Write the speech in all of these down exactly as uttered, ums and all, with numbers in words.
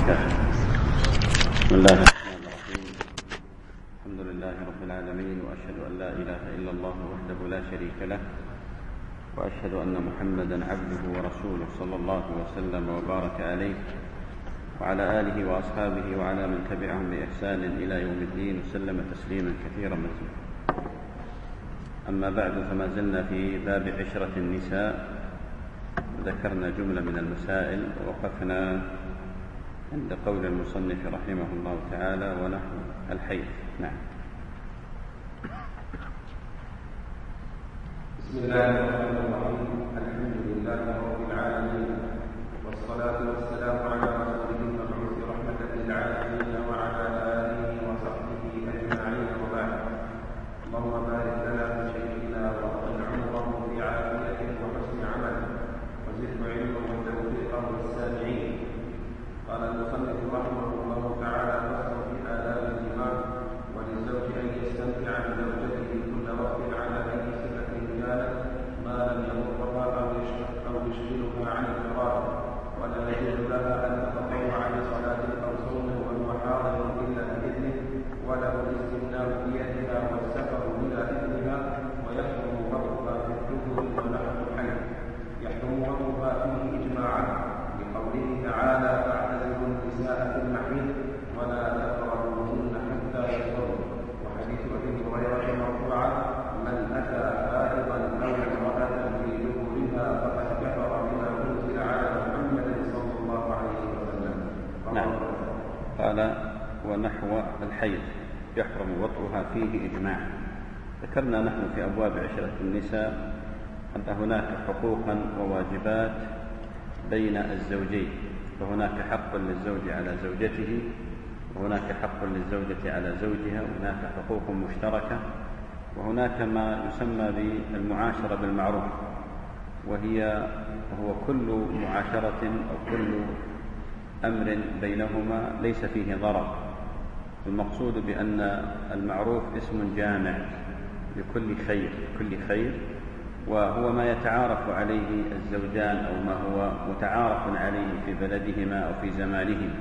وبركاته. بسم الله الرحمن الرحيم. الحمد لله رب العالمين، وأشهد أن لا إله إلا الله وحده لا شريك له، وأشهد أن محمدا عبده ورسوله صلى الله وسلم وبارك عليه وعلى آله وأصحابه وعلى من تبعهم بإحسان إلى يوم الدين، وسلم تسليما كثيرا مزيدا. أما بعد، فما زلنا في باب عشرة النساء، ذكرنا جملة من المسائل ووقفنا عند قول المصنف رحمه الله تعالى: ونحو الحيض. نعم. بسم الله الرحمن الرحيم. الحمد لله رب العالمين، والصلاة والسلام على رسوله المبعوث رحمة للعالمين وعلى آله وصحبه أجمعين، وبعد. اللهم بارك لنا في شيخنا وأطل عمره في عافيته وحسن عمله، وزده علما وتوفيقا للسامعين. قال المصنف رحمه الله تعالى: فصل في آداب الجماع. وللزوج أن يستمتع بزوجته كل وقت على أي صفة كانت، ما لم يضرها أو يشغلها عن الفراغ، ولا يجوز لها أن تتطوع بصلاة أو صوم وهو حاضر إلا بإذنه، وله الاستمناء بيدها والسفر بلا إذنها، ويحرم وضعها في الدبر ونحو الحيض. يحرم وضعها فيه إجماعا لقوله تعالى: فاعتزلوا النساء في المحيض ولا تقربوهن حتى يطهرن، وحديث ابي هريره مرفوعا: من اتى حائضا او امراه في دبرها فقد كفر بما انزل على محمد صلى الله عليه وسلم. نعم. قال: ونحو الحيض يحرم وطئها فيه إجماعا. ذكرنا نحن في أبواب عشرة النساء أن هناك حقوقا وواجبات بين الزوجين، فهناك حق للزوج على زوجته، وهناك حق للزوجة على زوجها، وهناك حقوق مشتركة، وهناك ما يسمى بالمعاشرة بالمعروف، وهي وهو كل معاشرة أو كل أمر بينهما ليس فيه ضرر. المقصود بأن المعروف اسم جامع لكل خير، كل خير، وهو ما يتعارف عليه الزوجان أو ما هو متعارف عليه في بلدهما أو في زمانهما.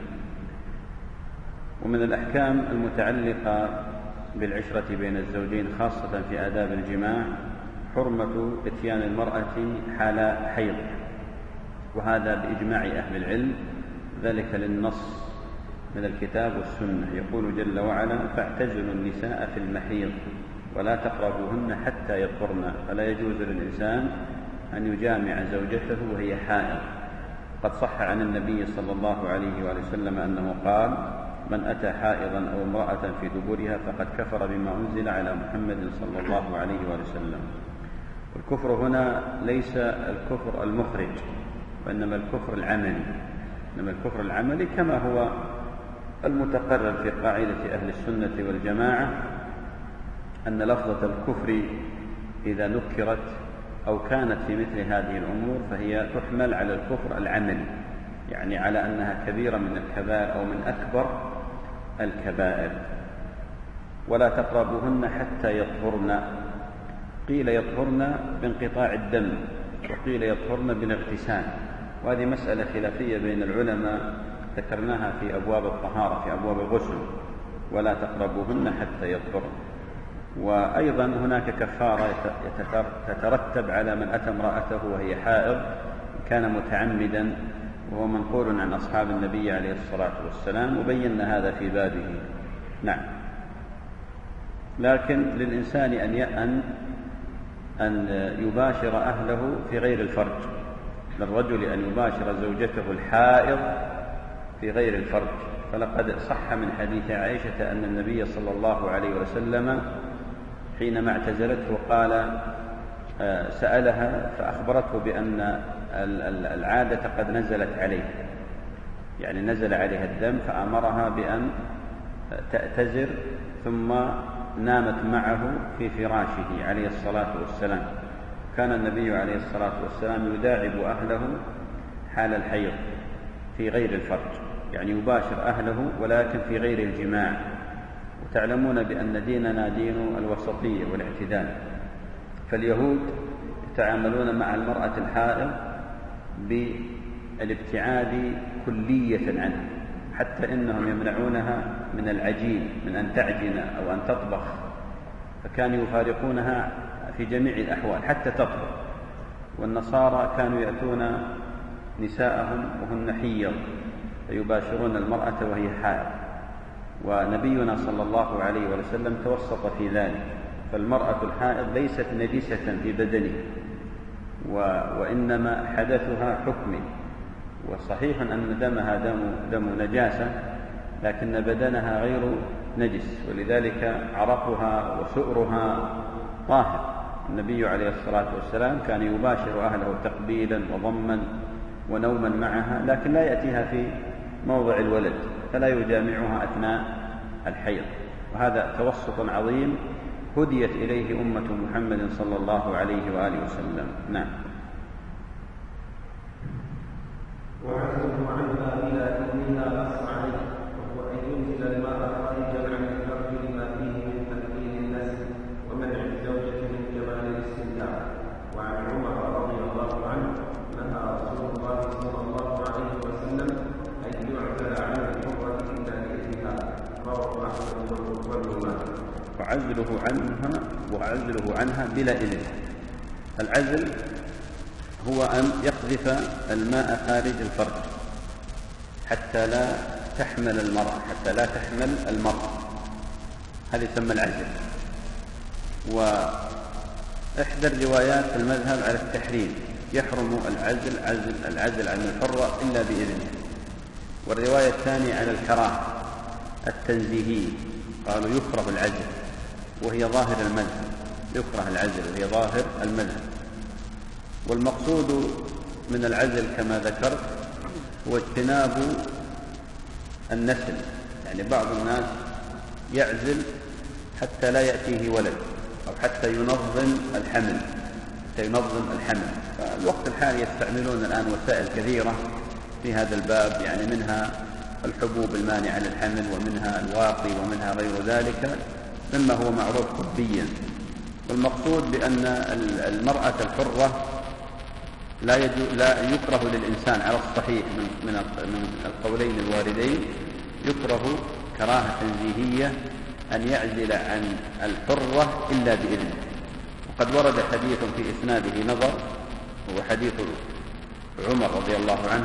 ومن الأحكام المتعلقة بالعشرة بين الزوجين خاصة في آداب الجماع حرمة إتيان المرأة حال حيض، وهذا بإجماع أهل العلم، ذلك للنص من الكتاب والسنة. يقول جل وعلا: فاعتزلوا النساء في المحيض ولا تقربوهن حتى يطهرن. فلا يجوز للإنسان أن يجامع زوجته وهي حائض. قد صح عن النبي صلى الله عليه وآله وسلم أنه قال: من أتى حائضا أو امرأة في دبرها فقد كفر بما أنزل على محمد صلى الله عليه وآله وسلم. والكفر هنا ليس الكفر المخرج، وإنما الكفر العملي، إنما الكفر العملي كما هو المتقرر في قاعدة أهل السنة والجماعة، أن لفظة الكفر إذا نكرت أو كانت في مثل هذه الأمور فهي تحمل على الكفر العملي، يعني على أنها كبيرة من الكبائر أو من أكبر الكبائر. ولا تقربوهن حتى يطهرن. قيل يطهرن بانقطاع الدم، وقيل يطهرن بالاغتسال، وهذه مسألة خلافية بين العلماء ذكرناها في أبواب الطهارة، في أبواب الغسل: ولا تقربوهن حتى يطهرن. وأيضا هناك كفارة تترتب على من أتى امرأته وهي حائض كان متعمدا، وهو منقول عن أصحاب النبي عليه الصلاة والسلام، وبينا هذا في بابه. نعم. لكن للإنسان أن يأن أن يباشر أهله في غير الفرج، للرجل أن يباشر زوجته الحائض في غير الفرج. فلقد صح من حديث عائشة أن النبي صلى الله عليه وسلم حينما اعتزلته قال سألها فأخبرته بأن العادة قد نزلت عليه، يعني نزل عليها الدم، فأمرها بأن تعتذر، ثم نامت معه في فراشه عليه الصلاة والسلام. كان النبي عليه الصلاة والسلام يداعب أهله حال الحيض في غير الفرج، يعني يباشر أهله ولكن في غير الجماع. وتعلمون بأن ديننا دين الوسطية والاعتدال، فاليهود يتعاملون مع المرأة الحائض بالابتعاد كلية عنه، حتى إنهم يمنعونها من العجين، من أن تعجن أو أن تطبخ، فكانوا يفارقونها في جميع الأحوال حتى تطبخ. والنصارى كانوا يأتون نساءهم وهن حيض فيباشرون المرأة وهي حائض، ونبينا صلى الله عليه وسلم توسط في ذلك، فالمرأة الحائض ليست نجسة في بدنها، وإنما حدثها حكمي، وصحيح أن دمها دم, دم نجاسة، لكن بدنها غير نجس، ولذلك عرقها وسؤرها طاهر. النبي عليه الصلاة والسلام كان يباشر أهله تقبيلا وضما ونوما معها، لكن لا يأتيها في موضع الولد، فلا يجامعها أثناء الحيض. وهذا توسط عظيم هديت إليه أمة محمد صلى الله عليه وآله وسلم. نعم. وعزله عنها إلى إذنها نص عليه، وهو أن ينزل الماء خارجا عن الفرج لما فيه من تمكين النسل ومنع الزوجة من كمال الاستمتاع. وعن عمر رضي الله عنه نهى رسول الله صلى الله عليه وسلم أن يعزل عن الحرة إلا بإذنها، رواه أحمد والرماة. وعزله عنها وعزله عنها بلا إذن. العزل هو أن يقذف الماء خارج الفرج حتى لا تحمل المرأة، حتى لا تحمل المرأة، هذا يسمى العزل. وإحدى الروايات في المذهب على التحريم، يحرم العزل عزل العزل عن الحرة إلا بإذنه. والرواية الثانية على الكراهة التنزيهي، قالوا يكره العزل وهي ظاهر المذهب، يكره العزل وهي ظاهر المذهب. والمقصود من العزل كما ذكرت هو اجتناب النسل، يعني بعض الناس يعزل حتى لا يأتيه ولد، أو حتى ينظم الحمل حتى ينظم الحمل. فالوقت الحالي يستعملون الآن وسائل كثيرة في هذا الباب، يعني منها الحبوب المانعة للحمل، ومنها الواقي، ومنها غير ذلك مما هو معروف طبيا. والمقصود بأن المرأة الحرة لا, لا يكره للإنسان على الصحيح من من القولين الواردين، يكره كراهة تنزيهية أن يعزل عن الحرة إلا بإذنه. وقد ورد حديث في إسناده نظر، هو حديث عمر رضي الله عنه،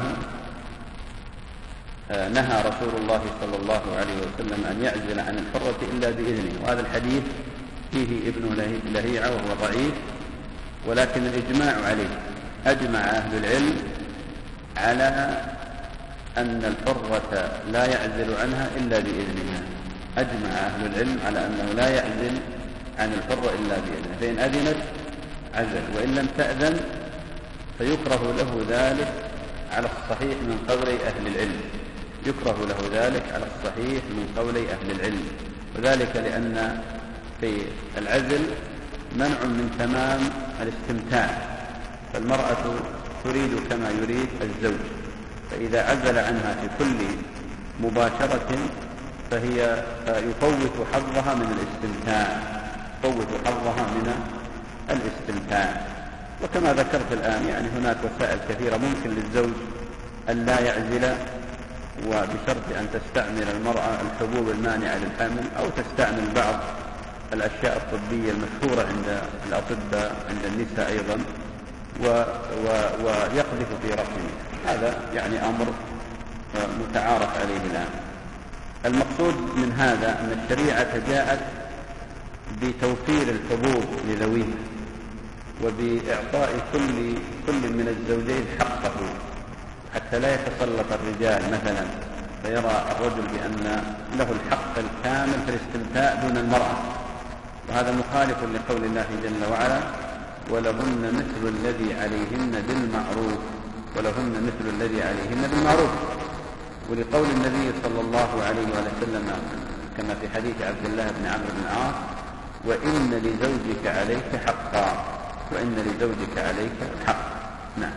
نهى رسول الله صلى الله عليه وسلم أن يعزل عن الحرة إلا بإذنه. وهذا الحديث فيه ابن لهيعة وهو ضعيف، ولكن الإجماع عليه، أجمع أهل العلم على أن الحرة لا يعزل عنها إلا بإذنها. أجمع أهل العلم على أنه لا يعزل عن الحرة إلا بإذنها، فإن أذنت عزل، وإن لم تأذن فيكره له ذلك على الصحيح من قولي أهل العلم، يكره له ذلك على الصحيح من قولي أهل العلم. وذلك لأن في العزل منع من تمام الاستمتاع، فالمرأة تريد كما يريد الزوج، فإذا عزل عنها في كل مباشرة فهي يفوت حظها من الاستمتاع، يفوت حظها من الاستمتاع. وكما ذكرت الآن يعني هناك وسائل كثيرة ممكن للزوج أن لا يعزل، وبشرط أن تستعمل المرأة الحبوب المانعة للحمل، أو تستعمل بعض الأشياء الطبية المشهورة عند الأطباء عند النساء أيضا، و و ويقذف في رحمه. هذا يعني أمر متعارف عليه الآن. المقصود من هذا أن الشريعة جاءت بتوفير الحبوب لذويها، وبإعطاء كل كل من الزوجين حقه، حتى لا يتسلط الرجال مثلا فيرى الرجل بأن له الحق الكامل في الاستمتاع دون المرأة. وهذا مخالف لقول الله جل وعلا: ولهن مثل الذي عليهن بالمعروف، ولهن مثل الذي عليهن بالمعروف. ولقول النبي صلى الله عليه وسلم كما في حديث عبد الله بن عمرو بن العاص: وإن لزوجك عليك حقا، وإن لزوجك عليك حق. نعم.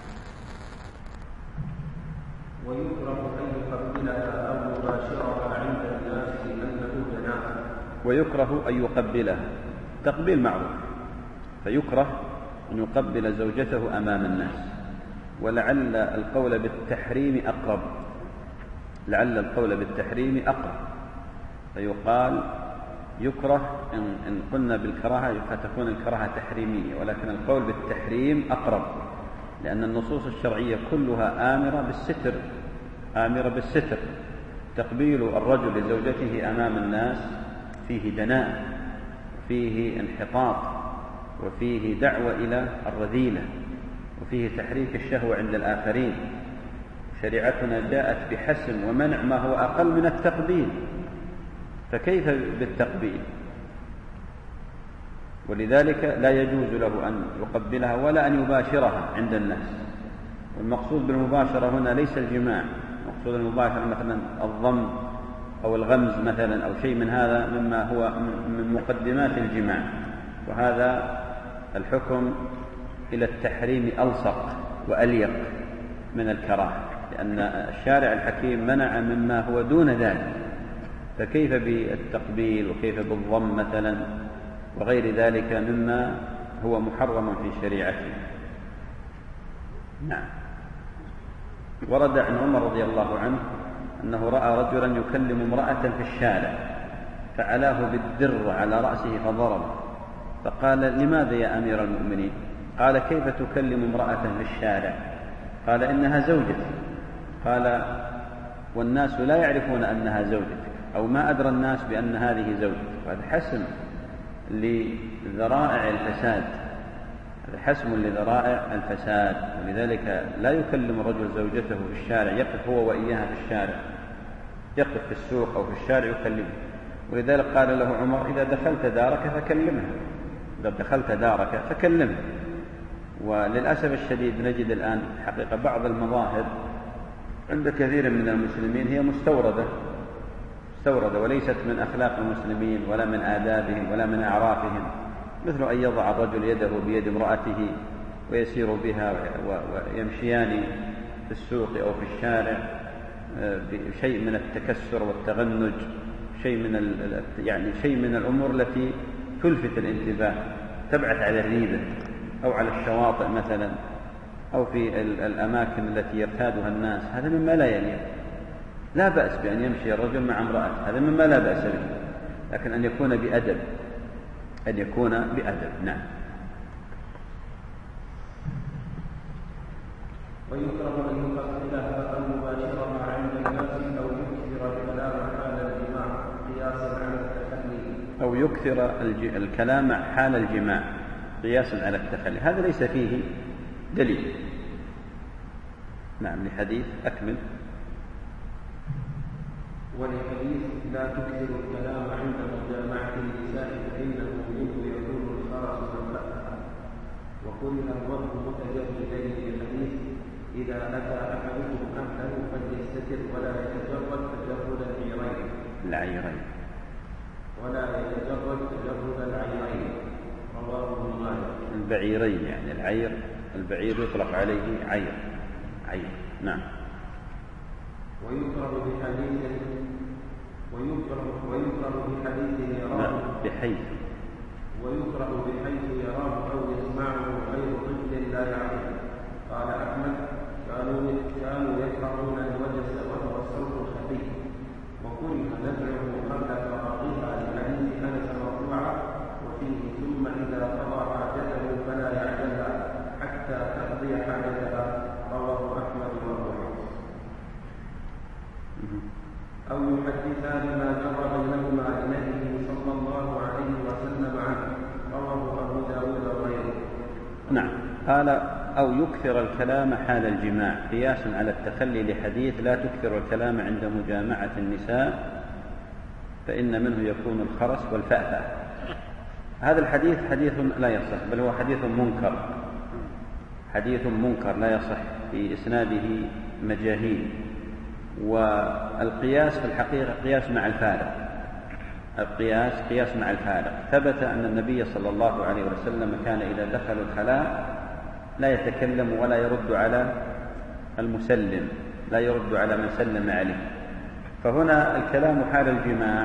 ويكره أن يقبلها أو يباشرها عند الناس لأنه جناح. ويكره أن يقبلها، تقبيل معروف، فيكره أن يقبل زوجته أمام الناس. ولعل القول بالتحريم أقرب، لعل القول بالتحريم أقرب، فيقال يكره إن, إن قلنا بالكراهة فتكون الكراهة تحريمية، ولكن القول بالتحريم أقرب، لأن النصوص الشرعية كلها آمرة بالستر، آمرة بالستر. تقبيل الرجل لزوجته أمام الناس فيه دناء، وفيه انحطاط، وفيه دعوة إلى الرذيلة، وفيه تحريك الشهوة عند الآخرين. شريعتنا جاءت بحسم ومنع ما هو أقل من التقبيل، فكيف بالتقبيل؟ ولذلك لا يجوز له أن يقبلها ولا أن يباشرها عند الناس. والمقصود بالمباشرة هنا ليس الجماع، مقصود المباشرة مثلا الضم أو الغمز مثلا أو شيء من هذا مما هو من مقدمات الجماع، وهذا الحكم إلى التحريم ألصق وأليق من الكراهة، لأن الشارع الحكيم منع مما هو دون ذلك، فكيف بالتقبيل وكيف بالضم مثلا وغير ذلك مما هو محرم في شريعته. نعم. ورد عن عمر رضي الله عنه أنه رأى رجلا يكلم امرأة في الشارع فعلاه بالدر على رأسه فضربه، فقال: لماذا يا أمير المؤمنين؟ قال: كيف تكلم امرأة في الشارع؟ قال: إنها زوجتي. قال: والناس لا يعرفون أنها زوجتك، أو ما أدرى الناس بأن هذه زوجتك. وهذا حسم لذرائع الفساد، هذا حسم لذرائع الفساد. ولذلك لا يكلم الرجل زوجته في الشارع، يقف هو وإياها في الشارع، يقف في السوق أو في الشارع يكلمها. ولذلك قال له عمر: إذا دخلت دارك فكلمها، إذا دخلت دارك فكلمها. وللأسف الشديد نجد الآن حقيقة بعض المظاهر عند كثير من المسلمين هي مستوردة مستوردة وليست من أخلاق المسلمين ولا من آدابهم ولا من أعرافهم، مثل أن يضع الرجل يده بيد امرأته ويسير بها ويمشيان في السوق أو في الشارع بشيء من التكسر والتغنج، شيء من يعني شيء من الأمور التي تلفت الانتباه، تبعث على الريبة، أو على الشواطئ مثلا، أو في الأماكن التي يرتادها الناس. هذا مما لا يليق. لا بأس بأن يمشي الرجل مع امرأة، هذا مما لا بأس به، لكن أن يكون بأدب، أن يكون بأدب. نعم. ويكره أن يقبلها المباشرة عند الناس أو يكثر الكلام حال الجماع قياسا على التخلي، أو يكثر الكلام حال الجماع قياسا على التخلي. هذا ليس فيه دليل. نعم. لحديث أكمل. ولحديث لا تكثر الكلام عند مجامعة النساء فإنه منه يكون الخرس والفتح. وكره الوقت متجردين للحديث إذا أتى أحدكم أهله فليستتر ولا يتجرد تجرد العيرين العيرين ولا يتجرد تجرد العيرين. رواه ابن ماجه. البعيرين يعني العير، البعير يطلق عليه عير عير. نعم. ويكره بحديث ويكره ويكره بحديث يراه بحيث ويكره بحيث يراه أو يسمعه غير طفل لا يعقل. قال أحمد: كانوا كانوا يكرهون الوجس وهو الصوت الخفي، وكره نزعه قبل فراغها لحديث أنس مرفوعا وفيه: ثم إذا قضى حاجته فلا يعجلها حتى تقضي حاجتها. رواه أحمد وأبو حفص. أو يحدثان ما جرى بينهما لنبيه صلى الله عليه وسلم عنه. رواه أبو داود وغيره. نعم. قال: أو يكثر الكلام حال الجماع قياسا على التخلي لحديث لا تكثر الكلام عند مجامعة النساء فإن منه يكون الخرس والفأفأة. هذا الحديث حديث لا يصح، بل هو حديث منكر، حديث منكر لا يصح، في إسناده مجاهيل. والقياس في الحقيقة قياس مع الفارق، القياس قياس مع الفارق. ثبت أن النبي صلى الله عليه وسلم كان إذا دخل الخلاء لا يتكلم ولا يرد على المسلم، لا يرد على من سلم عليه. فهنا الكلام حال الجماع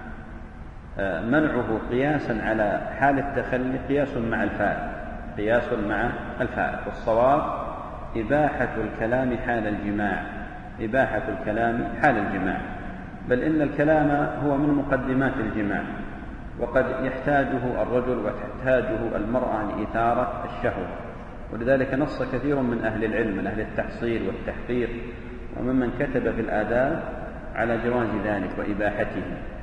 منعه قياسا على حال التخلي قياس مع الفارق، قياس مع الفارق. والصواب إباحة الكلام حال الجماع إباحة الكلام حال الجماع، بل إن الكلام هو من مقدمات الجماع، وقد يحتاجه الرجل وتحتاجه المرأة لإثارة الشهوة. ولذلك نص كثير من أهل العلم من أهل التحصيل والتحقيق وممن كتب في الآداب على جواز ذلك وإباحته.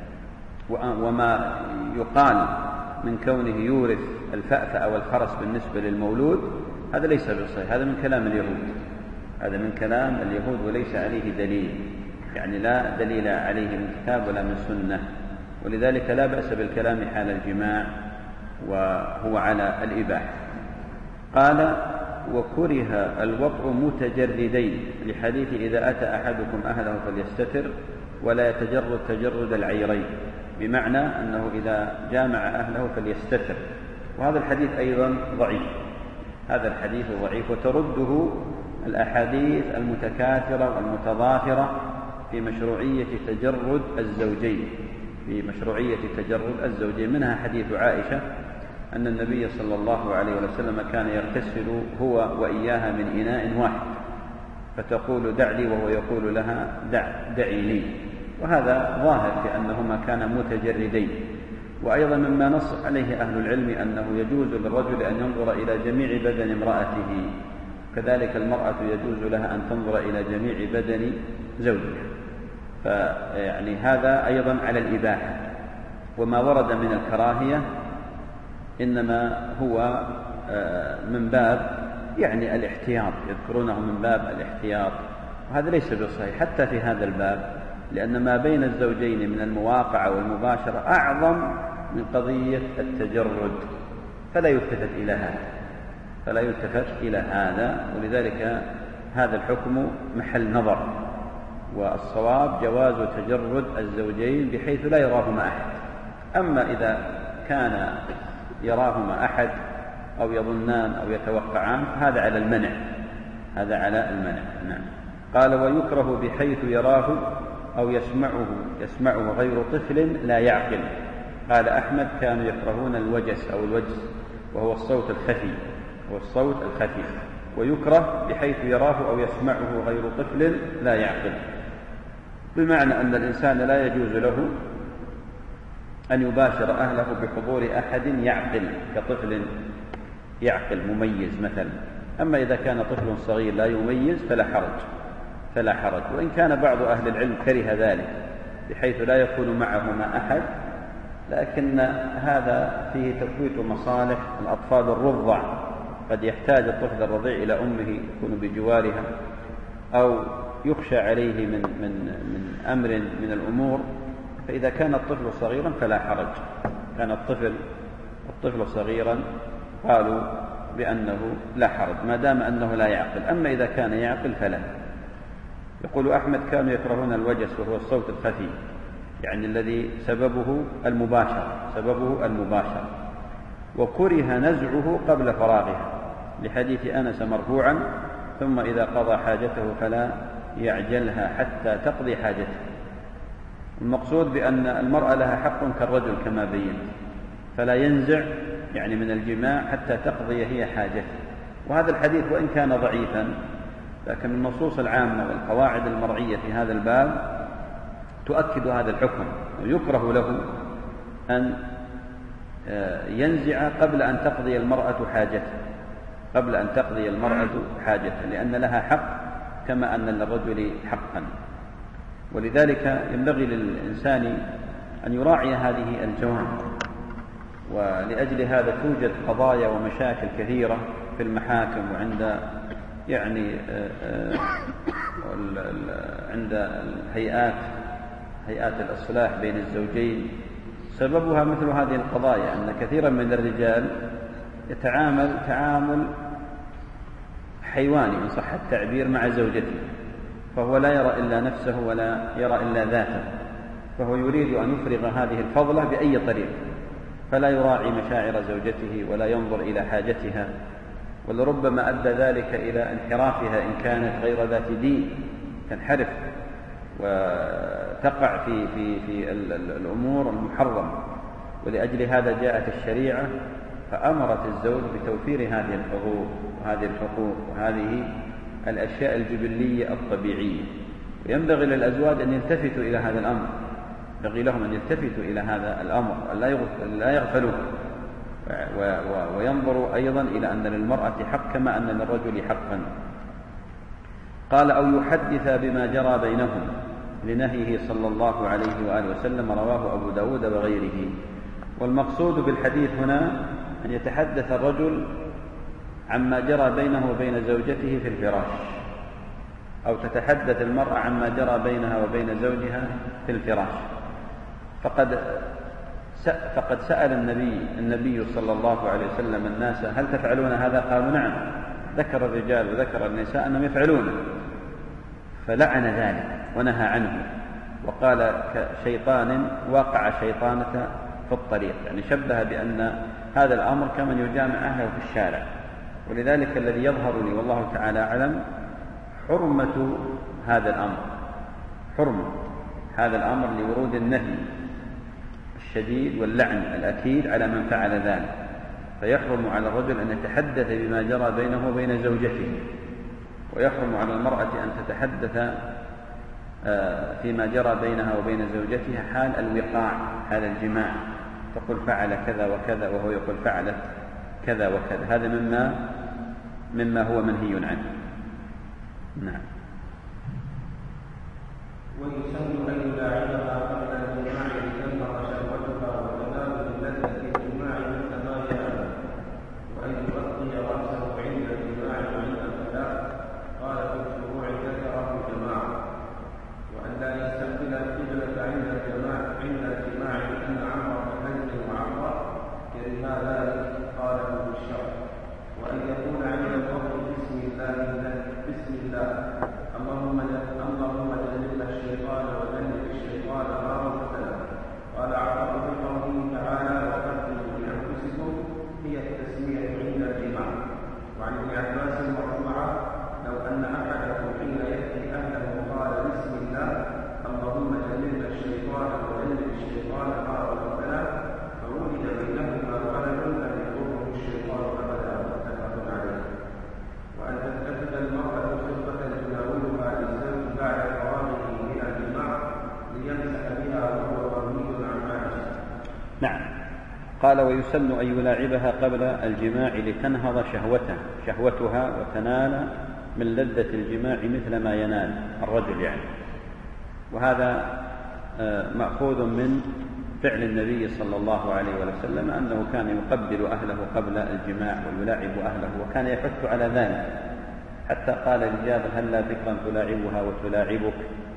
وما يقال من كونه يورث الفأفأ والخرس بالنسبة للمولود هذا ليس بصحيح، هذا من كلام اليهود، هذا من كلام اليهود وليس عليه دليل، يعني لا دليل عليه من كتاب ولا من سنة. ولذلك لا بأس بالكلام حال الجماع وهو على الإباحة. قال: وكره الوطء متجردين، لحديث إذا أتى أحدكم أهله فليستتر ولا يتجرد تجرد العيرين، بمعنى أنه إذا جامع أهله فليستتر. وهذا الحديث أيضا ضعيف، هذا الحديث ضعيف، وترده الأحاديث المتكاثرة والمتضافرة في مشروعية تجرد الزوجين في مشروعية تجرد الزوجين منها حديث عائشة أن النبي صلى الله عليه وسلم كان يغتسل هو وإياها من إناء واحد، فتقول دع لي وهو يقول لها دع دعي لي، وهذا ظاهر في أنهما كانا متجردين. وأيضا مما نص عليه أهل العلم أنه يجوز للرجل أن ينظر إلى جميع بدن امرأته، كذلك المرأة يجوز لها أن تنظر إلى جميع بدن زوجها، فيعني هذا أيضا على الإباحة. وما ورد من الكراهية إنما هو من باب يعني الاحتياط، يذكرونه من باب الاحتياط، وهذا ليس بصحيح حتى في هذا الباب، لأن ما بين الزوجين من المواقعة والمباشرة أعظم من قضية التجرد، فلا يلتفت إلى هذا فلا يلتفت إلى هذا ولذلك هذا الحكم محل نظر، والصواب جواز تجرد الزوجين بحيث لا يراهما أحد. أما إذا كان يراهما أحد أو يظنان أو يتوقعان هذا على المنع هذا على المنع نعم. قال: ويكره بحيث يراه أو يسمعه يسمعه غير طفل لا يعقل. قال أحمد: كانوا يكرهون الوجس أو الوجس وهو الصوت الخفي هو الصوت الخفي ويكره بحيث يراه أو يسمعه غير طفل لا يعقل، بمعنى أن الإنسان لا يجوز له أن يباشر أهله بحضور أحد يعقل كطفل يعقل مميز مثلا. أما إذا كان طفل صغير لا يميز فلا حرج فلا حرج وإن كان بعض أهل العلم كره ذلك بحيث لا يكون معهما أحد، لكن هذا فيه تفويت مصالح الأطفال الرضع، قد يحتاج الطفل الرضيع إلى أمه يكون بجوارها، أو يخشى عليه من, من, من أمر من الأمور، فإذا كان الطفل صغيرا فلا حرج. كان الطفل الطفل صغيرا قالوا بأنه لا حرج ما دام أنه لا يعقل. أما إذا كان يعقل فلا. يقول أحمد: كانوا يكرهون الوجس وهو الصوت الخفي، يعني الذي سببه المباشر سببه المباشر وكره نزعه قبل فراغها، لحديث أنس مرفوعا: ثم إذا قضى حاجته فلا يعجلها حتى تقضي حاجته. المقصود بأن المرأة لها حق كالرجل كما بين، فلا ينزع يعني من الجماع حتى تقضي هي حاجته. وهذا الحديث وإن كان ضعيفا لكن النصوص العامة والقواعد المرعية في هذا الباب تؤكد هذا الحكم، ويكره له أن ينزع قبل أن تقضي المرأة حاجته قبل أن تقضي المرأة حاجته لأن لها حق كما أن للرجل حقا. ولذلك ينبغي للإنسان أن يراعي هذه الجوانب، ولأجل هذا توجد قضايا ومشاكل كثيرة في المحاكم وعند يعني عند الهيئات هيئات الإصلاح بين الزوجين، سببها مثل هذه القضايا، أن كثيرا من الرجال يتعامل تعامل حيواني إن صح التعبير مع زوجته، فهو لا يرى إلا نفسه ولا يرى إلا ذاته، فهو يريد أن يفرغ هذه الفضلة بأي طريق، فلا يراعي مشاعر زوجته ولا ينظر إلى حاجتها، ولربما أدى ذلك إلى انحرافها إن كانت غير ذات دين، تنحرف وتقع في في في الأمور المحرمة. ولأجل هذا جاءت الشريعة فأمرت الزوج بتوفير هذه الحقوق وهذه الحقوق وهذه الأشياء الجبلية الطبيعية. وينبغي للأزواج أن يلتفتوا إلى هذا الأمر، ينبغي لهم أن يلتفتوا إلى هذا الأمر، لا يغفلوا، وينظروا أيضا إلى أن للمرأة حق كما أن للرجل حقا. قال: أو يحدث بما جرى بينهم لنهيه صلى الله عليه وآله وسلم، رواه أبو داود وغيره. والمقصود بالحديث هنا أن يتحدث الرجل عما جرى بينه وبين زوجته في الفراش، أو تتحدث المرأة عما جرى بينها وبين زوجها في الفراش. فقد فقد سأل النبي النبي صلى الله عليه وسلم الناس: هل تفعلون هذا؟ قالوا: نعم. ذكر الرجال وذكر النساء أنهم يفعلونه، فلعن ذلك ونهى عنه، وقال: كشيطان واقع شيطانة في الطريق، يعني شبه بأن هذا الأمر كمن يجامع أهله في الشارع. ولذلك الذي يظهر لي والله تعالى أعلم حرمة هذا الأمر، حرمة هذا الأمر لورود النهي الشديد واللعن الأكيد على من فعل ذلك. فيحرم على الرجل أن يتحدث بما جرى بينه وبين زوجته، ويحرم على المرأة أن تتحدث فيما جرى بينها وبين زوجتها حال الوقاع، حال الجماع، تقول فعل كذا وكذا وهو يقول فعلت كذا وكذا، هذا مما مما هو منهي عنه. نعم. ويسن أن يلاعبها قبل الجماع لتنهض شهوتها وتنال بلذة الجماع مثل ما ينال، وأن يغطي رأسه عند الجماع وعند الفلاح، قال في الشروع ذكره جماعة، وأن لا يستقبل القبلة عند الجماع عند الجماع لأن عمرة هز وعمرة كرها ذلك، قال ابن الشرع، وأن يقول عند الوضع بسم الله بسم الله اللهم اللهم جنبنا الشيطان وجنب الشيطان ما رزقنا. قال عطاء بقوله تعالى: وقدموا لأنفسكم، هي التسمية عند الجماع. وعن ابن عباس مرفوعا: لو أن أحدكم حين يأتي أهله قال بسم الله اللهم جنبنا الشيطان وجنب الشيطان ما رزقنا، فولد بينهما ولد لم يضره الشيطان أبدا، متفق عليه. وأن تتخذ المرأة خطبة تناولها للزوج بعد فراغه من الجماع ليمسح بها وهو غني عن ماله. نعم. قال: ويسن أن يلاعبها قبل الجماع لتنهض شهوته شهوتها وتنال من لذة الجماع مثل ما ينال الرجل يعني. وهذا مأخوذ من فعل النبي صلى الله عليه وسلم، أنه كان يقبل أهله قبل الجماع ويلاعب أهله، وكان يحث على ذلك، حتى قال لجابر: هلا ذكرا تلاعبها وتلاعبك.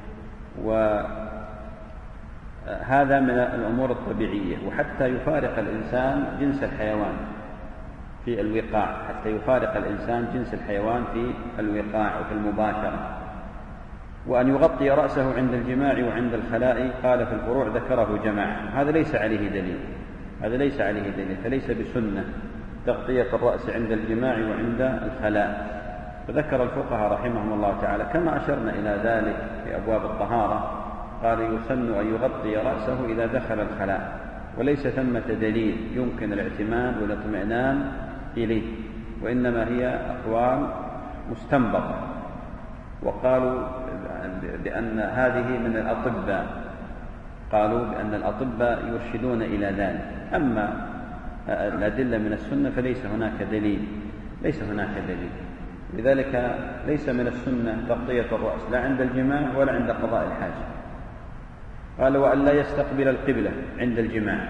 وهذا من الأمور الطبيعية. وحتى يفارق الإنسان جنس الحيوان في الوقاع، حتى يفارق الإنسان جنس الحيوان في الوقاع وفي المباشرة. وأن يغطي رأسه عند الجماع وعند الخلاء، قال في الفروع ذكره جماعة. هذا ليس عليه دليل، هذا ليس عليه دليل، فليس بسنة تغطية الرأس عند الجماع وعند الخلاء. فذكر الفقهاء رحمهم الله تعالى كما أشرنا إلى ذلك في أبواب الطهارة، قال: يسن أن يغطي رأسه إذا دخل الخلاء، وليس ثمة دليل يمكن الاعتماد والاطمئنان إليه، وإنما هي أقوال مستنبطة. وقالوا بأن هذه من الأطباء، قالوا بأن الأطباء يرشدون إلى ذلك. أما الأدلة من السنة فليس هناك دليل، ليس هناك دليل. لذلك ليس من السنة تغطية الرأس لا عند الجماع ولا عند قضاء الحاجة. قال: وأن لا يستقبل القبلة عند الجماع،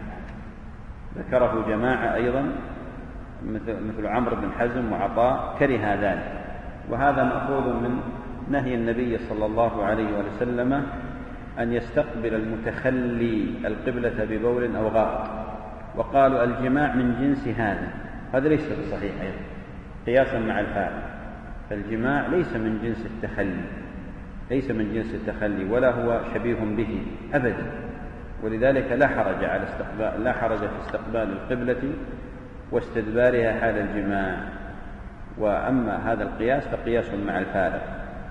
ذكره جماعة أيضا مثل عمرو بن حزم وعطاء، كره ذلك. وهذا مأخوذ من نهي النبي صلى الله عليه وسلم أن يستقبل المتخلي القبلة ببول أو غائط، وقالوا الجماع من جنس هذا. هذا ليس بصحيح أيضا قياسا مع الفارق، فالجماع ليس من جنس التخلي، ليس من جنس التخلي ولا هو شبيه به أبدا. ولذلك لا حرج على استقبال لا حرج في استقبال القبلة واستدبارها حال الجماع. وأما هذا القياس فقياس مع الفارق.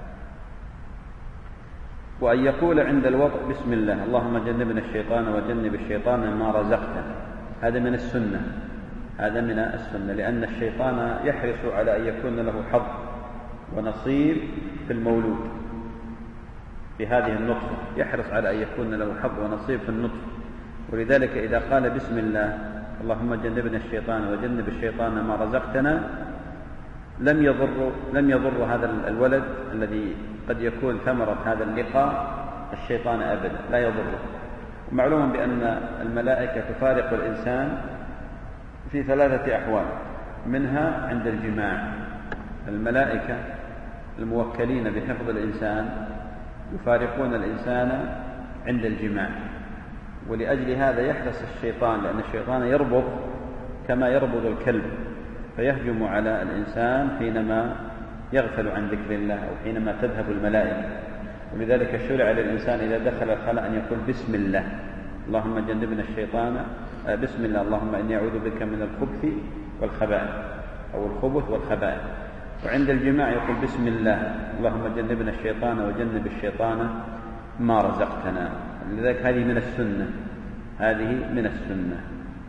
وأن يقول عند الوضع بسم الله اللهم جنبنا الشيطان وجنب الشيطان ما رزقتنا، هذا من السنة، هذا من السنة، لأن الشيطان يحرص على أن يكون له حظ ونصيب في المولود، في هذه النطفة، يحرص على أن يكون له حظ ونصيب في النطفة. ولذلك إذا قال بسم الله اللهم جنبنا الشيطان وجنب الشيطان ما رزقتنا لم يضر لم يضر هذا الولد الذي قد يكون ثمرة هذا اللقاء الشيطان أبدا، لا يضره. ومعلوم بأن الملائكة تفارق الإنسان في ثلاثة أحوال، منها عند الجماع. الملائكة الموكلين بحفظ الإنسان يفارقون الإنسان عند الجماع، ولأجل هذا يحرص الشيطان، لأن الشيطان يربض كما يربض الكلب، فيهجم على الإنسان حينما يغفل عن ذكر الله أو حينما تذهب الملائكة. ولذلك شرع للإنسان إذا دخل الخلاء أن يقول بسم الله اللهم جنبنا الشيطان، بسم الله اللهم إني أعوذ بك من الخبث والخبائث أو الخبث والخبائث. وعند الجماع يقول بسم الله اللهم جنبنا الشيطان وجنب الشيطان ما رزقتنا. لذلك هذه من السنة، هذه من السنة.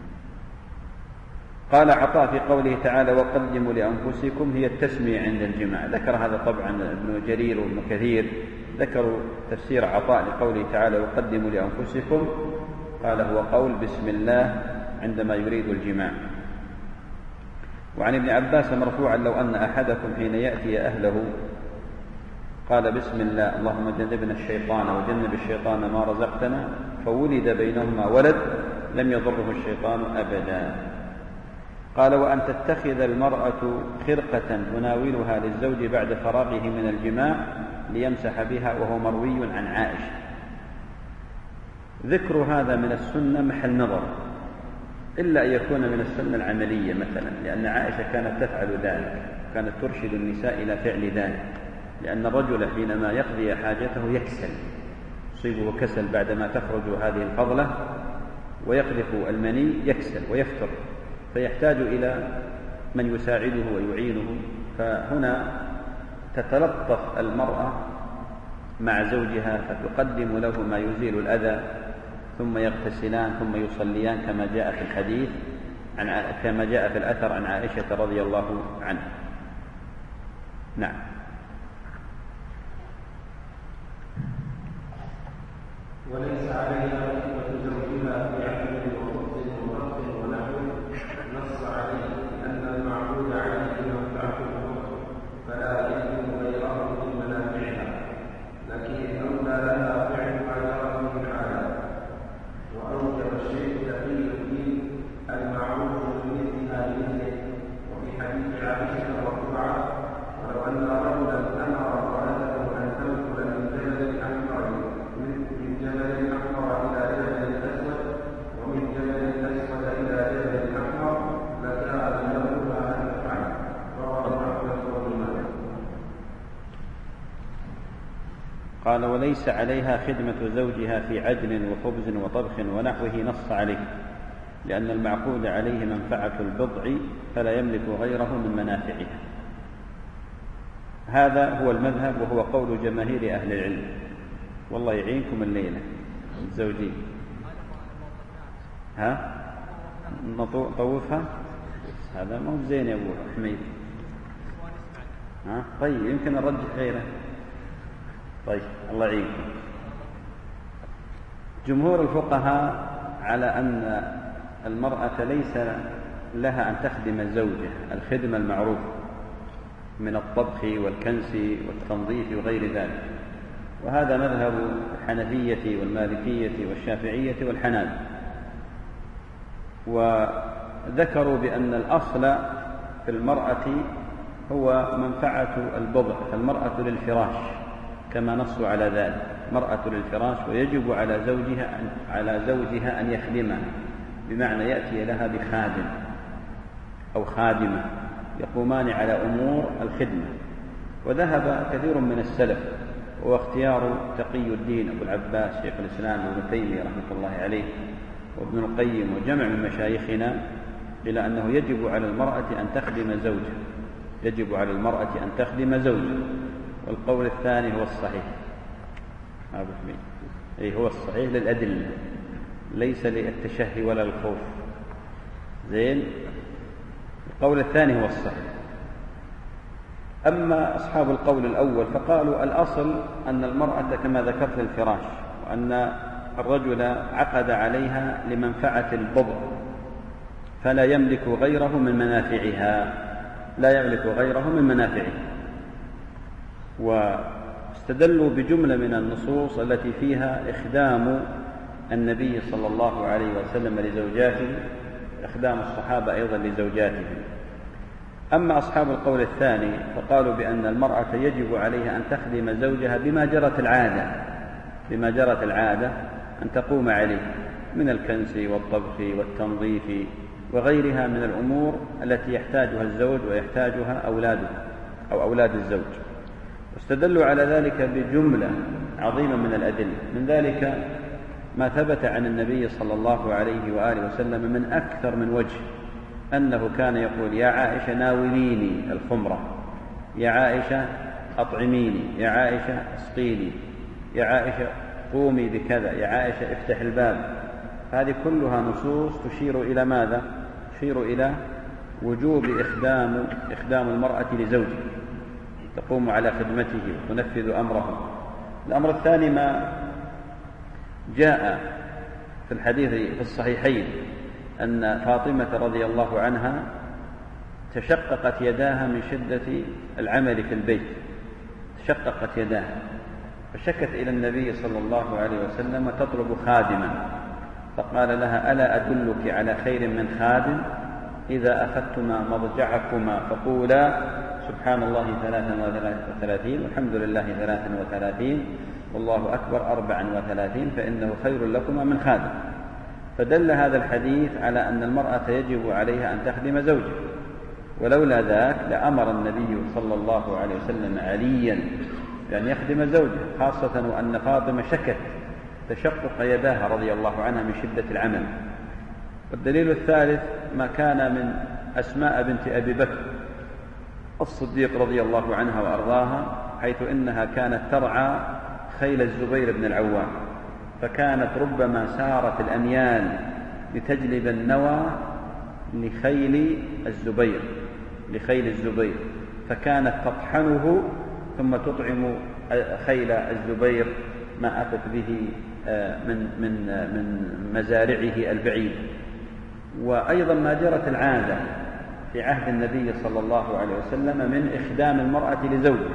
قال عطاء في قوله تعالى وقدموا لأنفسكم هي التسمية عند الجماع. ذكر هذا طبعا ابن جرير وابن كثير، ذكروا تفسير عطاء لقوله تعالى وقدموا لأنفسكم، قال هو قول بسم الله عندما يريد الجماع. وعن ابن عباس مرفوعا لو أن أحدكم حين يأتي أهله قال بسم الله اللهم جنبنا الشيطان وجنب الشيطان ما رزقتنا فولد بينهما ولد لم يضره الشيطان أبدا. قال وأن تتخذ المرأة خرقة تناولها للزوج بعد فراغه من الجماع ليمسح بها، وهو مروي عن عائشة. ذكر هذا من السنة محل نظر، إلا أن يكون من السنة العملية مثلا، لأن عائشة كانت تفعل ذلك، كانت ترشد النساء إلى فعل ذلك، لأن الرجل حينما يقضي حاجته يكسل، يصيبه كسل بعدما تخرج هذه الفضلة ويقذف المني يكسل ويفتر، فيحتاج إلى من يساعده ويعينه. فهنا تتلطف المرأة مع زوجها فتقدم له ما يزيل الأذى، ثم يغتسلان ثم يصليان كما جاء في الحديث عن كما جاء في الأثر عن عائشة رضي الله عنها. نعم. وليس عليها رحمة زوجها بعمل وخبز ومرق ونحو نص عليه أن المعبود عليه منفعة الأخرى فلا يكون غيره من منافعها، لكن أولى لها فعل ما جرى من حالها. وأوجب الشيخ تقي الدين المعروف بمثلها بمثله. وفي حديث عائشة مرفوعا ولو أن رجلا أمر امرأته أن تنقل من جبل أحمر من جبل أحمر إلى جبل أسود ومن جبل أسود إلى جبل أحمر لكان لهما أن تفعل. رواه أحمد وابن. قال وليس عليها خدمة زوجها في عجل وخبز وطبخ ونحوه نص عليه، لأن المعقود عليه منفعة البضع فلا يملك غيره من منافعها. هذا هو المذهب وهو قول جماهير أهل العلم. والله يعينكم الليلة الزوجين. ها نطوفها؟ هذا ما هو زين يا أبو حميد. ها طيب يمكن نرجح غيره. طيب الله يعينكم. جمهور الفقهاء على أن المرأة ليس لها أن تخدم زوجها الخدمة المعروفة من الطبخ والكنس والتنظيف وغير ذلك، وهذا مذهب الحنفية والمالكية والشافعية والحنابلة. وذكروا بأن الأصل في المرأة هو منفعة البضع، فالمرأة للفراش كما نصوا على ذلك، مرأة للفراش، ويجب على زوجها أن على زوجها أن يخدمها، بمعنى يأتي لها بخادم أو خادمة يقومان على أمور الخدمة. وذهب كثير من السلف وهو اختيار تقي الدين أبو العباس شيخ الإسلام ابن تيمية رحمة الله عليه وابن القيم وجمع من مشايخنا إلى أنه يجب على المرأة أن تخدم زوجها، يجب على المرأة أن تخدم زوجها. والقول الثاني هو الصحيح، أبو حميد أي هو الصحيح للأدلة، ليس للتشهي ولا الخوف. زين. القول الثاني هو الصحيح. أما أصحاب القول الأول فقالوا الأصل أن المرأة كما ذكرت الفراش، وأن الرجل عقد عليها لمنفعة البضع فلا يملك غيره من منافعها، لا يملك غيره من منافعها. واستدلوا بجملة من النصوص التي فيها إخدام النبي صلى الله عليه وسلم لزوجاته، إخدام الصحابة أيضا لزوجاتهم. أما أصحاب القول الثاني فقالوا بأن المرأة يجب عليها أن تخدم زوجها بما جرت العادة بما جرت العادة أن تقوم عليه من الكنس والطبخ والتنظيف وغيرها من الأمور التي يحتاجها الزوج ويحتاجها أولاده أو أولاد الزوج. واستدلوا على ذلك بجملة عظيمة من الأدلة، من ذلك ما ثبت عن النبي صلى الله عليه وآله وسلم من أكثر من وجه أنه كان يقول: يا عائشة ناوليني الخمرة، يا عائشة أطعميني، يا عائشة اسقيني، يا عائشة قومي بكذا، يا عائشة افتح الباب. هذه كلها نصوص تشير إلى ماذا؟ تشير إلى وجوب إخدام إخدام المرأة لزوجها، تقوم على خدمته وتنفذ أمره. الأمر الثاني ما جاء في الحديث في الصحيحين أن فاطمة رضي الله عنها تشققت يداها من شدة العمل في البيت، تشققت يداها فشكت إلى النبي صلى الله عليه وسلم تطلب خادما، فقال لها: ألا أدلك على خير من خادم؟ إذا أخذتما مضجعكما فقولا سبحان الله ثلاثا وثلاثين والحمد لله ثلاثا وثلاثين والله أكبر أربعا وثلاثين فإنه خير لكما من خادم. فدل هذا الحديث على أن المرأة يجب عليها أن تخدم زوجها، ولولا ذاك لأمر النبي صلى الله عليه وسلم عليا بأن يخدم زوجها، خاصة وأن فاطمة شكت تشقق يداها رضي الله عنها من شدة العمل. والدليل الثالث ما كان من أسماء بنت أبي بكر الصديق رضي الله عنها وأرضاها، حيث إنها كانت ترعى خيل الزبير بن العوام، فكانت ربما سارت الأميال لتجلب النوى لخيل الزبير لخيل الزبير فكانت تطحنه ثم تطعم خيل الزبير ما أتت به من من من مزارعه البعيد. وأيضا ما جرت العادة في عهد النبي صلى الله عليه وسلم من إخدام المرأة لزوجها،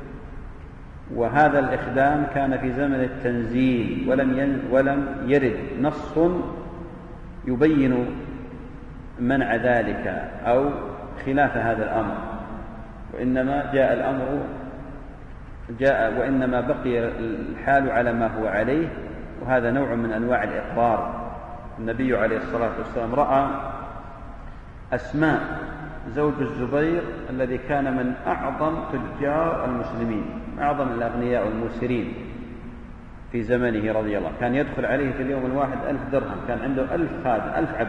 وهذا الإخدام كان في زمن التنزيل، ولم ولم يرد نص يبين منع ذلك أو خلاف هذا الأمر، وإنما جاء الأمر جاء وإنما بقي الحال على ما هو عليه، وهذا نوع من أنواع الإقرار. النبي عليه الصلاة والسلام رأى أسماء زوج الزبير الذي كان من أعظم تجار المسلمين، أعظم الأغنياء والموسرين في زمنه رضي الله، كان يدخل عليه في اليوم الواحد ألف درهم، كان عنده ألف خادم ألف عبد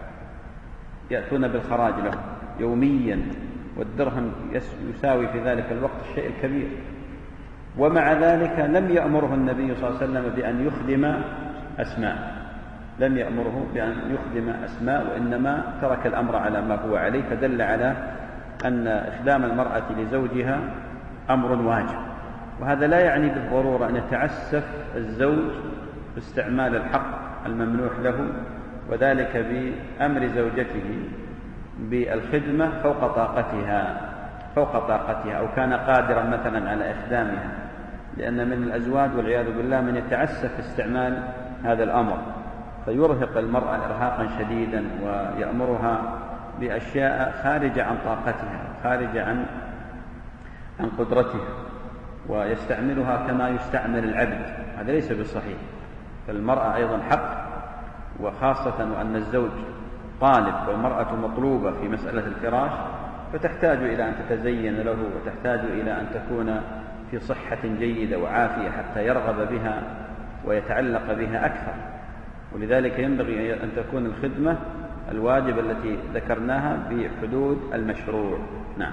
يأتون بالخراج له يوميا، والدرهم يساوي في ذلك الوقت الشيء الكبير. ومع ذلك لم يأمره النبي صلى الله عليه وسلم بأن يخدم أسماء لم يأمره بأن يخدم أسماء وإنما ترك الأمر على ما هو عليه، فدل على أن إخدام المرأة لزوجها أمر واجب. وهذا لا يعني بالضرورة أن يتعسف الزوج باستعمال الحق الممنوح له، وذلك بأمر زوجته بالخدمة فوق طاقتها فوق طاقتها أو كان قادرا مثلا على إخدامها، لأن من الأزواج والعياذ بالله من يتعسف في استعمال هذا الأمر فيرهق المرأة إرهاقا شديدا ويأمرها بأشياء خارجة عن طاقتها خارجة عن عن قدرتها، ويستعملها كما يستعمل العبد، هذا ليس بصحيح. فالمرأة أيضا حق، وخاصة وأن الزوج طالب والمرأة مطلوبة في مسألة الفراش، فتحتاج إلى أن تتزين له وتحتاج إلى أن تكون في صحة جيدة وعافية حتى يرغب بها ويتعلق بها أكثر. ولذلك ينبغي أن تكون الخدمة الواجبة التي ذكرناها بحدود المشروع. نعم.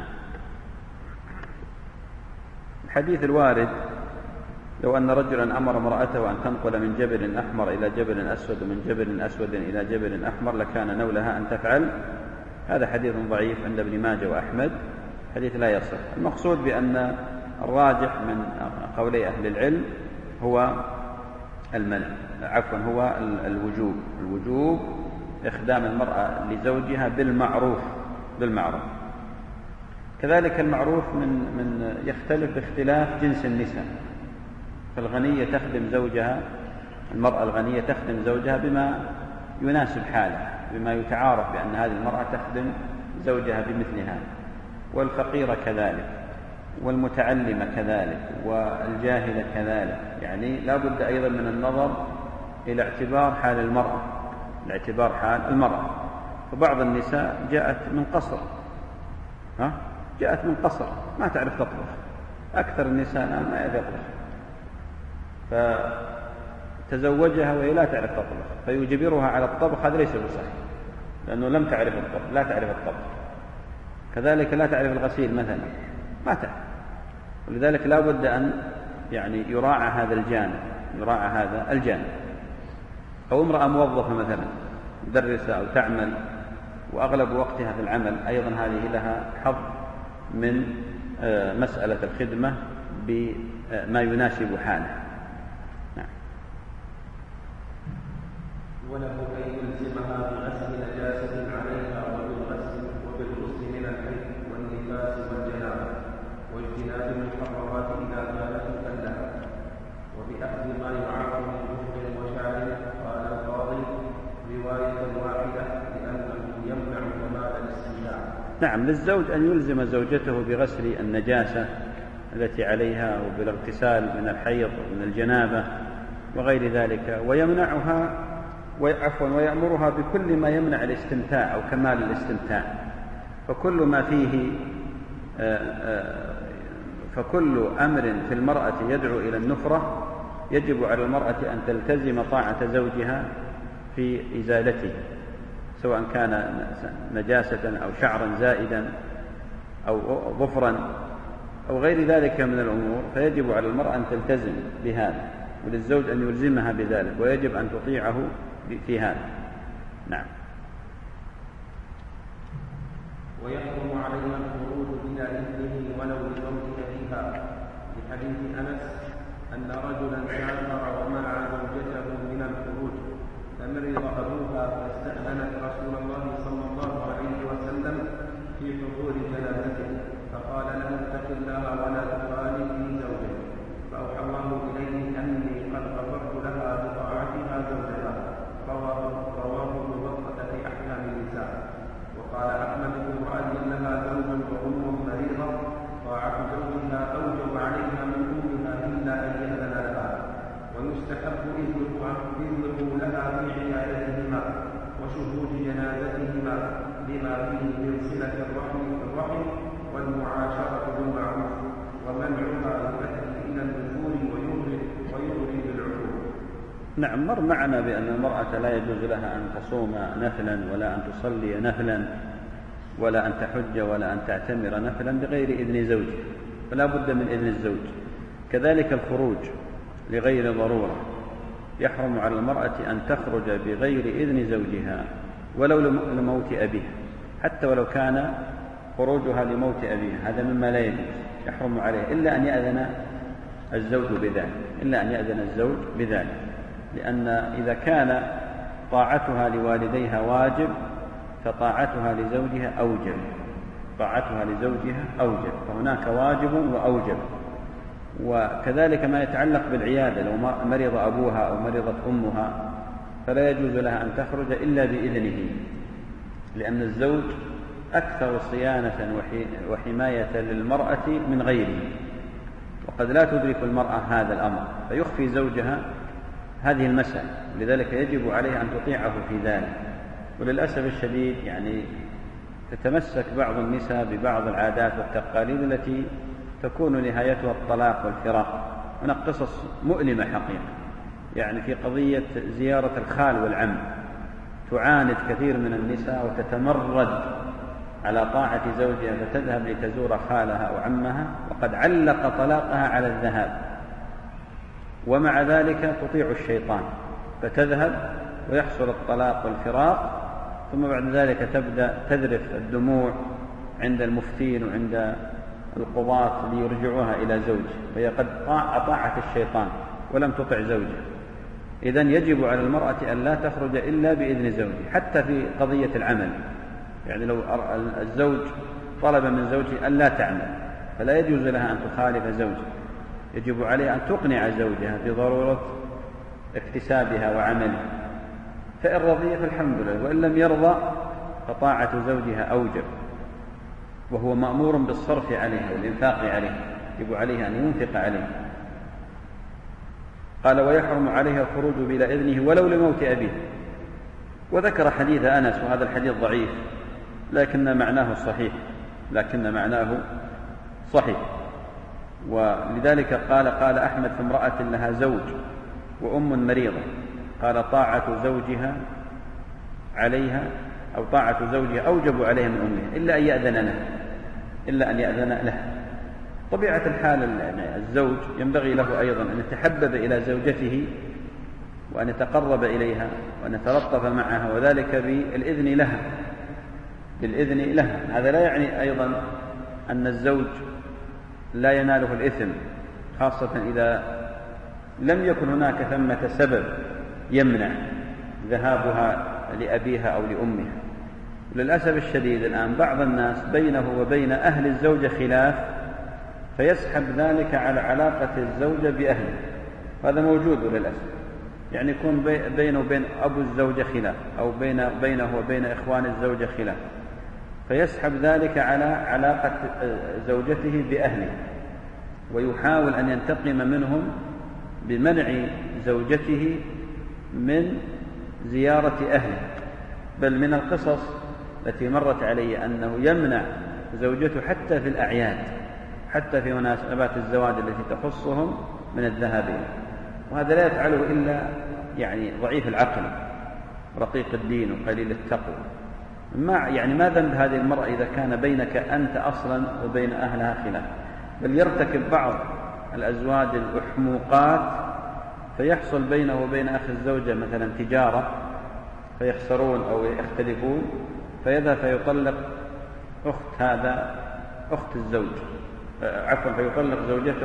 الحديث الوارد: لو أن رجلا أمر امرأته أن تنقل من جبل أحمر إلى جبل أسود ومن جبل أسود إلى جبل أحمر لكان نولها أن تفعل. هذا حديث ضعيف عند ابن ماجه وأحمد، حديث لا يصح. المقصود بأن الراجح من قولي أهل العلم هو المنع، عفوا هو الوجوب الوجوب إخدام المرأة لزوجها بالمعروف بالمعروف. كذلك المعروف من من يختلف باختلاف جنس النساء. فالغنية تخدم زوجها، المرأة الغنية تخدم زوجها بما يناسب حاله، بما يتعارف بأن هذه المرأة تخدم زوجها بمثل هذا، والفقيرة كذلك، والمتعلمة كذلك، والجاهلة كذلك. يعني لا بد أيضا من النظر إلى اعتبار حال المرأة، الاعتبار حال المرأة. فبعض النساء جاءت من قصر، ها؟ جاءت من قصر ما تعرف تطبخ، أكثر النساء الآن ما يعرف يطبخ، فتزوجها وهي لا تعرف تطبخ فيجبرها على الطبخ. هذا ليس بصحيح، لأنه لم تعرف الطبخ، لا تعرف الطبخ. كذلك لا تعرف الغسيل مثلا، ما تعرف. ولذلك لا بد أن يعني يراعى هذا الجانب، يراعى هذا الجانب. أو امرأة موظفة مثلا مدرسة أو تعمل وأغلب وقتها في العمل، أيضا هذه لها حظ من مسألة الخدمة بما يناسب حالها. نعم. وله أن يلزمها بغسل نجاسة عليها وبالغسل وبالغسل من الحيض والنفاس والجنابة واجتناب المحرمات إذا كانت مكلفة وبأخذ ما يعاق من كفر وشعر. قال القاضي رواية واحدة لأنه يمنع كمال الاستمتاع. نعم، للزوج أن يلزم زوجته بغسل النجاسة التي عليها وبالاغتسال من الحيض ومن الجنابة وغير ذلك، ويمنعها عفوا ويأمرها بكل ما يمنع الاستمتاع أو كمال الاستمتاع. فكل ما فيه فكل أمر في المرأة يدعو إلى النفرة يجب على المرأة أن تلتزم طاعة زوجها في إزالته، سواء كان نجاسة أو شعرا زائدا أو ظفرا أو غير ذلك من الأمور، فيجب على المرأة أن تلتزم بهذا، وللزوج أن يلزمها بذلك، ويجب أن تطيعه في هذا. نعم. ويحرم عليها الخروج بلا إذنه ولو لموت أبيها، لحديث أنس أن رجلا سافر ومنع زوجته من الخروج فمرض أبوها فاستأذنت رسول الله صلى الله عليه وسلم في حضور جنازته فقال له اتق الله ولا تخالف في زوجك، فأوحى الله إليه أني قد غفرت لها بطاعتها زوجها. رواه رواه ابن بطة في أحكام النساء. وقال أحمد امرأة لها زوج وأم مريضة طاعة زوجها أوجب عليها من أمها إلا أن يأذن لها، ويستحب إذنه لها في عيادتهما وشهود جنازتهما لما فيه من صلة الرحم بالرحم والمعاشرة بالمعروف، ومنعها يؤدي إلى النفور ويغري بالعقول. نعم، مر معنا بأن المرأة لا يجوز لها أن تصوم نفلا ولا أن تصلي نفلا ولا أن تحج ولا أن تعتمر نفلا بغير إذن زوجها، فلا بد من إذن الزوج. كذلك الخروج لغير ضرورة، يحرم على المرأة أن تخرج بغير إذن زوجها ولو لموت أبيها، حتى ولو كان خروجها لموت أبيها، هذا مما لا يجوز، يحرم عليه إلا أن يأذن الزوج بذلك، إلا أن يأذن الزوج بذلك، لأن إذا كان طاعتها لوالديها واجب فطاعتها لزوجها أوجب، طاعتها لزوجها أوجب، فهناك واجب وأوجب. وكذلك ما يتعلق بالعيادة، لو مرض أبوها أو مرضت أمها فلا يجوز لها أن تخرج إلا بإذنه، لأن الزوج أكثر صيانة وحماية للمرأة من غيره، وقد لا تدرك المرأة هذا الأمر فيخفي زوجها هذه المسألة، لذلك يجب عليها أن تطيعه في ذلك. وللأسف الشديد يعني تتمسك بعض النساء ببعض العادات والتقاليد التي تكون نهايتها الطلاق والفراق. هناك قصص مؤلمة حقيقة، يعني في قضية زيارة الخال والعم تعاند كثير من النساء وتتمرد على طاعة زوجها فتذهب لتزور خالها أو عمها وقد علق طلاقها على الذهاب، ومع ذلك تطيع الشيطان فتذهب ويحصل الطلاق والفراق، ثم بعد ذلك تبدأ تذرف الدموع عند المفتين وعند القضاة ليرجعوها إلى زوج، فهي قد أطاعت الشيطان ولم تطع زوجها. إذن يجب على المرأة أن لا تخرج إلا بإذن زوجها، حتى في قضية العمل. يعني لو الزوج طلب من زوجه أن لا تعمل فلا يجوز لها أن تخالف زوجها، يجب عليها أن تقنع زوجها بضرورة اكتسابها وعملها، فإن رضي فالحمد لله، وإن لم يرضى فطاعة زوجها أوجب، وهو مأمور بالصرف عليها والإنفاق عليها، يجب عليها أن ينفق عليها. قال ويحرم عليها الخروج بلا إذنه ولو لموت أبيه. وذكر حديث أنس، وهذا الحديث ضعيف لكن معناه صحيح لكن معناه صحيح ولذلك قال قال أحمد في امرأة لها زوج وأم مريضة، قال طاعة زوجها عليها أو طاعة زوجها أوجب عليها من أمها إلا أن يأذن لها إلا أن يأذن لها. طبيعة الحال الزوج ينبغي له أيضا أن يتحبب إلى زوجته وأن يتقرب إليها وأن يتلطف معها، وذلك بالإذن لها بالإذن لها. هذا لا يعني أيضا أن الزوج لا يناله الإثم، خاصة إذا لم يكن هناك ثمة سبب يمنع ذهابها لأبيها أو لأمها. للأسف الشديد الآن بعض الناس بينه وبين أهل الزوجة خلاف، فيسحب ذلك على علاقة الزوجة بأهله، هذا موجود للأسف. يعني يكون بينه وبين أبو الزوجة خلاف أو بين بينه وبين إخوان الزوجة خلاف، فيسحب ذلك على علاقة زوجته بأهله، ويحاول أن ينتقم منهم بمنع زوجته من زيارة أهله. بل من القصص التي مرت علي أنه يمنع زوجته حتى في الأعياد، حتى في مناسبات الزواج التي تخصهم من الذهاب إليه، وهذا لا يفعله إلا يعني ضعيف العقل رقيق الدين وقليل التقوى. ما يعني ما ذنب هذه المرأة إذا كان بينك أنت أصلا وبين أهلها خلاف؟ بل يرتكب بعض الأزواج الأحموقات فيحصل بينه وبين أخ الزوجة مثلا تجارة فيخسرون أو يختلفون، فيذهب فيطلق أخت هذا أخت الزوج عفوا فيطلق زوجته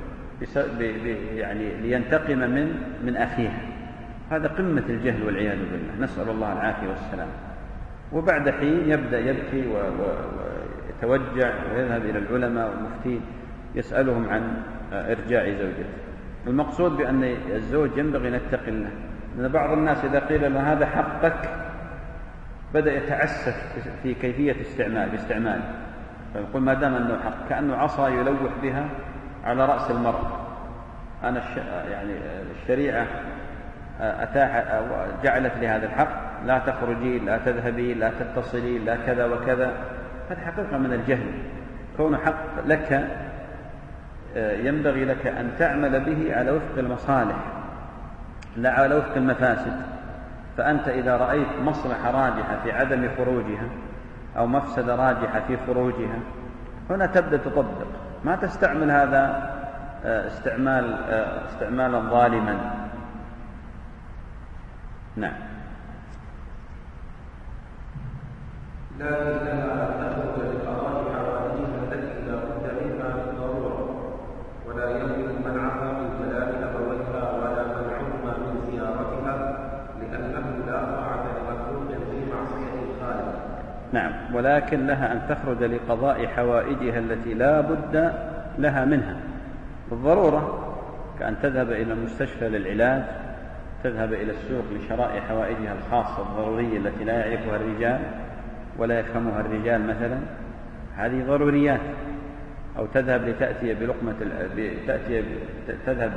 يعني لينتقم من من أخيها. هذا قمة الجهل والعياذ بالله، نسأل الله العافية والسلام. وبعد حين يبدأ يبكي ويتوجع ويذهب إلى العلماء والمفتين يسألهم عن إرجاع زوجته. المقصود بأن الزوج ينبغي أن يتقي الله، لأن بعض الناس إذا قيل له هذا حقك بدأ يتعسف في كيفية استعمال باستعماله، فيقول ما دام أنه حق، كأنه عصا يلوح بها على رأس المرأة. أنا الش... يعني الشريعة أتاح جعلت لهذا الحق، لا تخرجي لا تذهبي لا تتصلي لا كذا وكذا. هذا حقيقة من الجهل. كون حق لك ينبغي لك أن تعمل به على وفق المصالح لا على وفق المفاسد. فأنت إذا رأيت مصلحة راجحة في عدم خروجها أو مفسدة راجحة في خروجها هنا تبدأ تطبق، ما تستعمل هذا استعمال استعمالا ظالما. نعم. لا لها أن تخرج لقضاء حوائجها التي لا بد منها بالضرورة، ولا يملك منعها من كلام أبويها ولا منعهما من زيارتها، لأنه لا طاعة لمخلوق في معصية الخالق. نعم، ولكن لها أن تخرج لقضاء حوائجها التي لا بد لها منها بالضرورة، كأن تذهب إلى المستشفى للعلاج، تذهب إلى السوق لشراء حوائجها الخاصة الضرورية التي لا يعرفها الرجال ولا يفهمها الرجال مثلا، هذه ضروريات. أو تذهب لتأتي بلقمة تأتي تذهب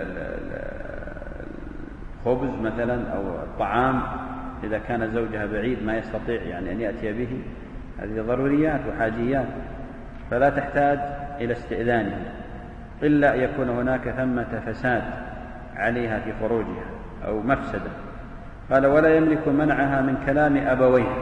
بالخبز مثلا أو الطعام إذا كان زوجها بعيد ما يستطيع يعني أن يأتي به، هذه ضروريات وحاجيات، فلا تحتاج إلى استئذانها إلا أن يكون هناك ثمة فساد عليها في خروجها أو مفسدة. قال ولا يملك منعها من كلام أبويه،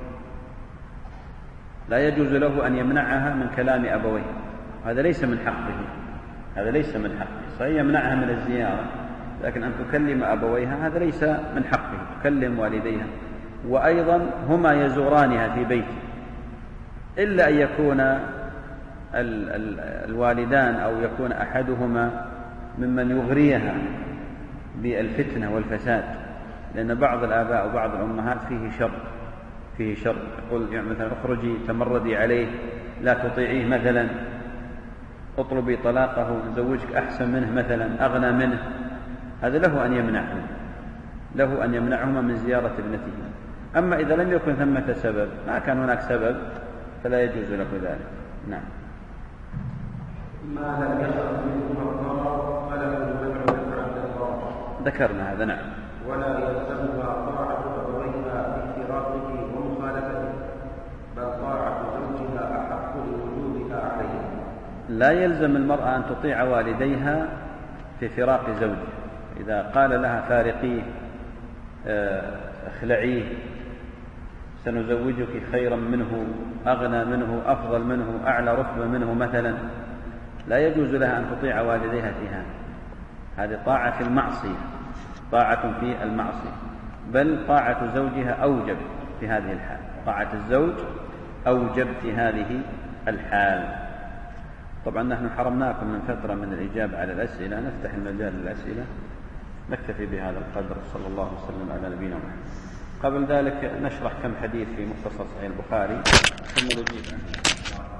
لا يجوز له أن يمنعها من كلام أبويه، هذا ليس من حقه، هذا ليس من حقه. صحيح يمنعها من الزيارة، لكن أن تكلم أبويها هذا ليس من حقه، تكلم والديها. وأيضا هما يزورانها في بيته، إلا أن يكون الوالدان أو يكون أحدهما ممن يغريها بالفتنة والفساد، لأن بعض الآباء وبعض الأمهات فيه شر فيه شر يقول يعني مثلا اخرجي تمردي عليه، لا تطيعيه مثلا، اطلبي طلاقه، زوجك أحسن منه مثلا، أغنى منه. هذا له أن يمنعه له أن يمنعهما من زيارة ابنته. أما إذا لم يكن ثمة سبب، ما كان هناك سبب، فلا يجوز له ذلك. نعم. ما لم يشرع منهما الضرر فله المنع عند الضرر. ذكرنا هذا. نعم. ولا يلزمها طاعة أبويها بافتراقه ومخالفته، بل طاعة زوجها أحق لوجوبها عليه. لا يلزم المرأة أن تطيع والديها في فراق زوجها. إذا قال لها فارقيه، اخلعيه، سنزوجك خيرا منه، أغنى منه، أفضل منه، أعلى رتبة منه مثلا، لا يجوز لها أن تطيع والديها في هذا. هذه طاعة في المعصية، طاعة في المعصية، بل طاعة زوجها أوجب في هذه الحال. طاعة الزوج أوجب في هذه الحال. طبعا نحن حرمناكم من فترة من الإجابة على الأسئلة، نفتح المجال للأسئلة. نكتفي بهذا القدر. صلى الله وسلم على نبينا محمد. قبل ذلك نشرح كم حديث في مختصر صحيح البخاري ثم نجيب عنه.